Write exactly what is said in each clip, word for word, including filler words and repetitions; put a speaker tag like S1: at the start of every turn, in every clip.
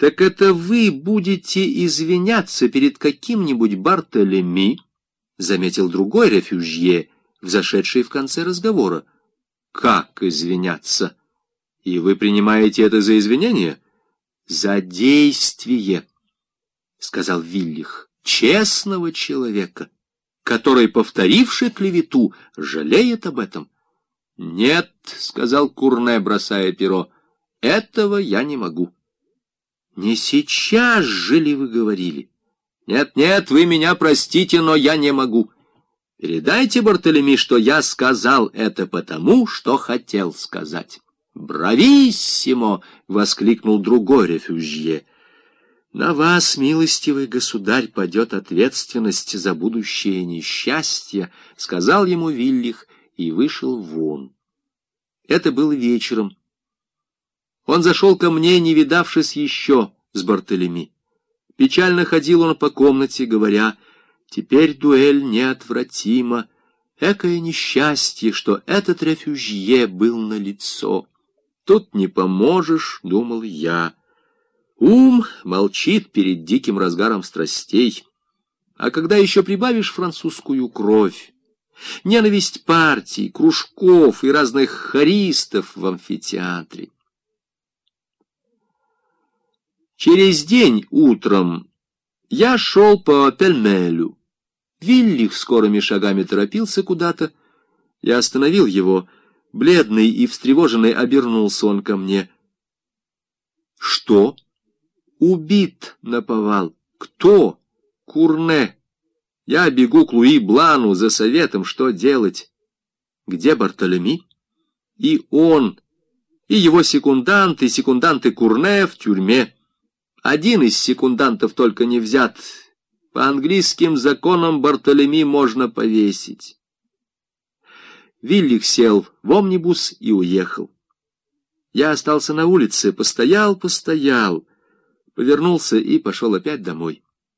S1: Так это вы будете извиняться перед каким-нибудь Бартолеми, заметил другой рефюжье, взошедший в конце разговора. Как извиняться? И вы принимаете это за извинение? За действие, сказал Виллих, честного человека, который, повторивший клевету, жалеет об этом. Нет, сказал Курне, бросая перо, этого я не могу. Не сейчас же ли вы говорили? Нет, нет, вы меня простите, но я не могу. Передайте Бартолеми, что я сказал это потому, что хотел сказать. «Брависсимо!» — воскликнул другой рефюжье. «На вас, милостивый государь, падет ответственность за будущее несчастье», — сказал ему Виллих и вышел вон. Это было вечером. Он зашел ко мне, не видавшись еще с Бартолеми. Печально ходил он по комнате, говоря: «Теперь дуэль неотвратима. Экое несчастье, что этот рефюжье был налицо. Тут не поможешь», — думал я. Ум молчит перед диким разгаром страстей. А когда еще прибавишь французскую кровь, ненависть партий, кружков и разных хористов в амфитеатре. Через день утром я шел по Пельмелю. Виллих скорыми шагами торопился куда-то. Я остановил его. Бледный и встревоженный обернулся он ко мне. «Что?» «Убит наповал». «Кто?» «Курне. Я бегу к Луи Блану за советом, что делать». «Где Бартолеми?» «И он, и его секунданты, секунданты Курне в тюрьме. Один из секундантов только не взят. По английским законам Бартолеми можно повесить». Виллих сел в омнибус и уехал. Я остался на улице, постоял, постоял, повернулся и пошел опять домой.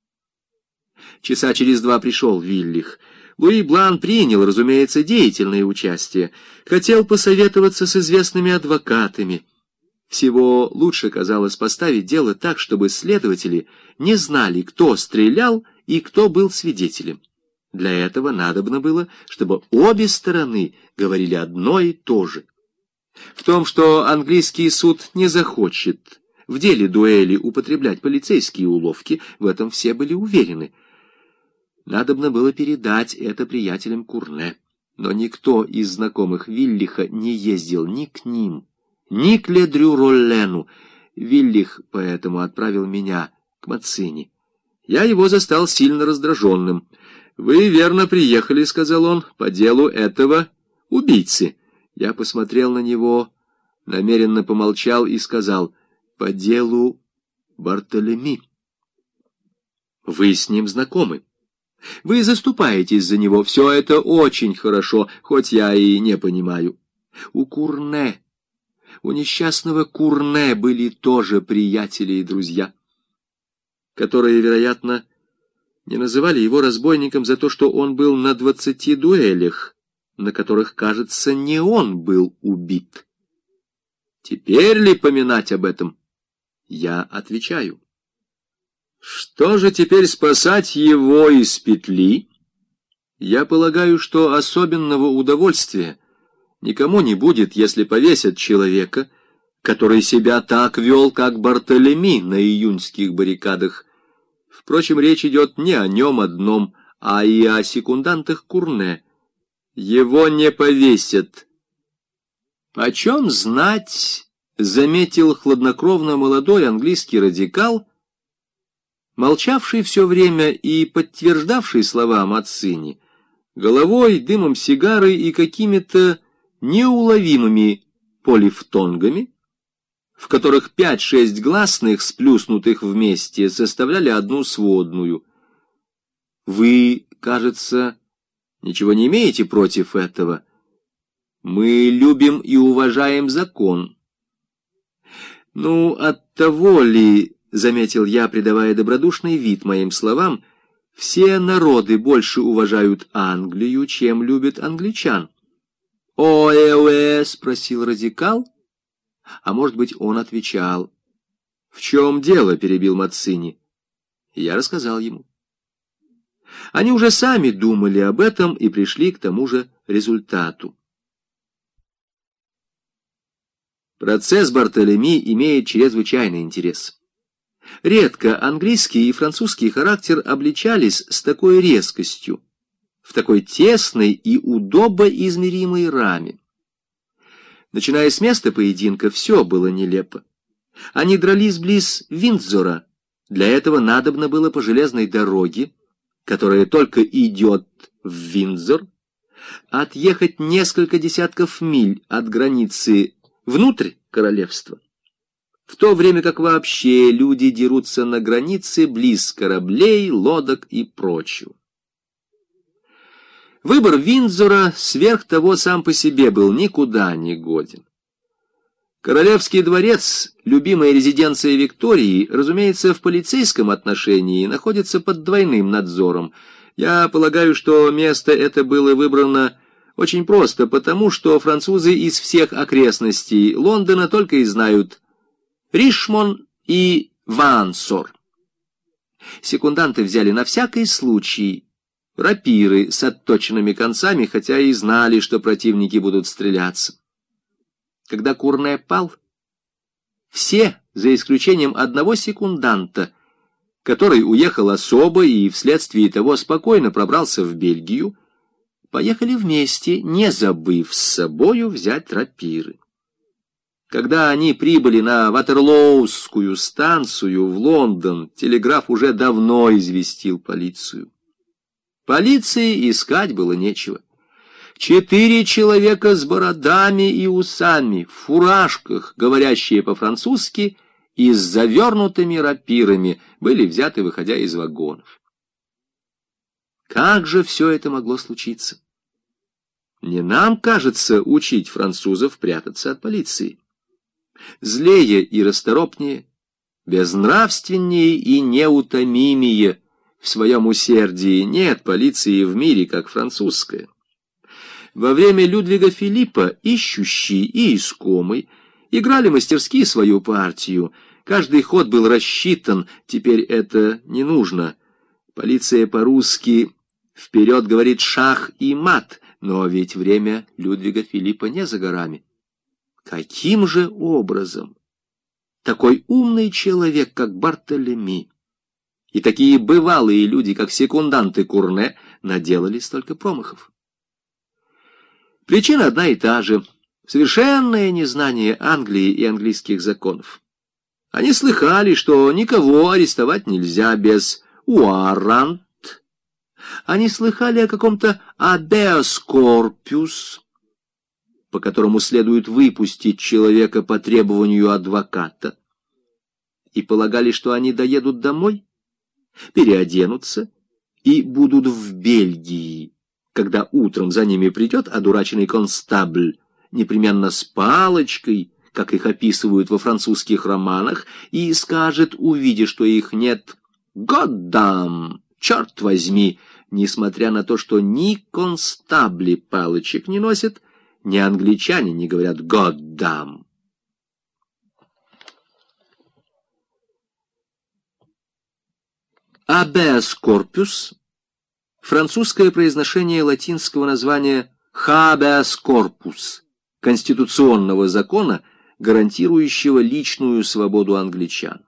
S1: Часа через два пришел Виллих. Луи Блан принял, разумеется, деятельное участие. Хотел посоветоваться с известными адвокатами. Всего лучше казалось поставить дело так, чтобы следователи не знали, кто стрелял и кто был свидетелем. Для этого надобно было, чтобы обе стороны говорили одно и то же. В том, что английский суд не захочет в деле дуэли употреблять полицейские уловки, в этом все были уверены. Надобно было передать это приятелям Курне, но никто из знакомых Виллиха не ездил ни к ним, ни к Ледрю Роллену. Виллих поэтому отправил меня к Маццини. Я его застал сильно раздраженным. «Вы верно приехали», — сказал он, — «по делу этого убийцы». Я посмотрел на него, намеренно помолчал и сказал: «По делу Бартолеми». «Вы с ним знакомы. Вы заступаетесь за него. Все это очень хорошо, хоть я и не понимаю. У Курне, у несчастного Курне были тоже приятели и друзья, которые, вероятно, не называли его разбойником за то, что он был на двадцати дуэлях, на которых, кажется, не он был убит. Теперь ли поминать об этом? Я отвечаю. Что же теперь спасать его из петли? Я полагаю, что особенного удовольствия никому не будет, если повесят человека, который себя так вел, как Бартолеми на июньских баррикадах. Впрочем, речь идет не о нем одном, а и о секундантах Курне. Его не повесят. «Почем знать?» — заметил хладнокровно молодой английский радикал, молчавший все время и подтверждавший слова Маццини, головой, дымом сигары и какими-то неуловимыми полифтонгами, в которых пять-шесть гласных, сплюснутых вместе, составляли одну сводную. Вы, кажется, ничего не имеете против этого? Мы любим и уважаем закон. Ну, оттого ли, — заметил я, придавая добродушный вид моим словам, — все народы больше уважают Англию, чем любят англичан? «Оэ-оэ», — спросил радикал, а может быть, он отвечал: «В чем дело?» — перебил Маццини. Я рассказал ему. Они уже сами думали об этом и пришли к тому же результату. Процесс Бартолеми имеет чрезвычайный интерес. Редко английский и французский характер обличались с такой резкостью, в такой тесной и удобоизмеримой раме. Начиная с места поединка, все было нелепо. Они дрались близ Виндзора. Для этого надобно было по железной дороге, которая только идет в Виндзор, отъехать несколько десятков миль от границы внутрь королевства, в то время как вообще люди дерутся на границе близ кораблей, лодок и прочего. Выбор Виндзора сверх того сам по себе был никуда не годен. Королевский дворец, любимая резиденция Виктории, разумеется, в полицейском отношении находится под двойным надзором. Я полагаю, что место это было выбрано очень просто, потому что французы из всех окрестностей Лондона только и знают Ришмон и Вансор. Секунданты взяли на всякий случай рапиры с отточенными концами, хотя и знали, что противники будут стреляться. Когда Курне пал, все, за исключением одного секунданта, который уехал особо и вследствие того спокойно пробрался в Бельгию, поехали вместе, не забыв с собою взять рапиры. Когда они прибыли на Ватерлоускую станцию в Лондон, телеграф уже давно известил полицию. Полиции искать было нечего. Четыре человека с бородами и усами, в фуражках, говорящие по-французски, и с завернутыми рапирами, были взяты, выходя из вагонов. Как же все это могло случиться? Не нам, кажется, учить французов прятаться от полиции. Злее и расторопнее, безнравственнее и неутомимее в своем усердии нет полиции в мире, как французская. Во время Людвига Филиппа ищущий и искомый играли мастерски свою партию. Каждый ход был рассчитан, теперь это не нужно. Полиция по-русски вперед говорит шах и мат, но ведь время Людвига Филиппа не за горами. Каким же образом такой умный человек, как Бартолеми, и такие бывалые люди, как секунданты Курне, наделали столько промахов? Причина одна и та же — совершенное незнание Англии и английских законов. Они слыхали, что никого арестовать нельзя без уарант. Они слыхали о каком-то абеас корпус, по которому следует выпустить человека по требованию адвоката, и полагали, что они доедут домой, переоденутся и будут в Бельгии, когда утром за ними придет одураченный констабль, непременно с палочкой, как их описывают во французских романах, и скажет, увидя, что их нет: «Годдам! Черт возьми!», несмотря на то, что ни констабли палочек не носят, ни англичане не говорят «годдам». «Абеас корпус» — французское произношение латинского названия «habeas corpus» — конституционного закона, гарантирующего личную свободу англичан.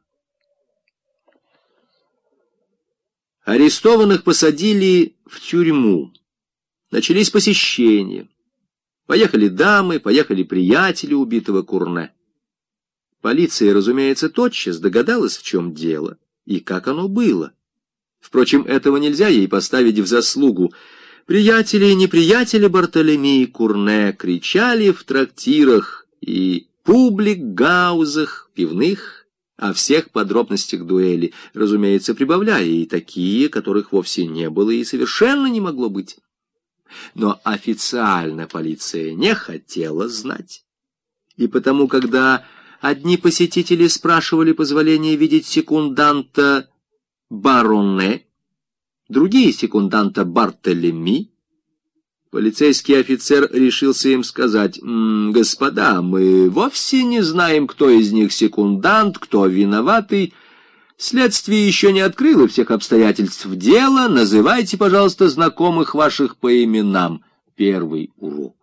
S1: Арестованных посадили в тюрьму. Начались посещения. Поехали дамы, поехали приятели убитого Курне. Полиция, разумеется, тотчас догадалась, в чем дело и как оно было. Впрочем, этого нельзя ей поставить в заслугу. Приятели и неприятели Бартолеми и Курне кричали в трактирах и публик-гаузах, пивных, о всех подробностях дуэли, разумеется, прибавляя и такие, которых вовсе не было и совершенно не могло быть. Но официально полиция не хотела знать. И потому, когда одни посетители спрашивали позволения видеть секунданта Бароне, другие — секунданта Бартолеми, Полицейский офицер решился им сказать: «М, «Господа, мы вовсе не знаем, кто из них секундант, кто виноватый. Следствие еще не открыло всех обстоятельств дела. Называйте, пожалуйста, знакомых ваших по именам». Первый урок.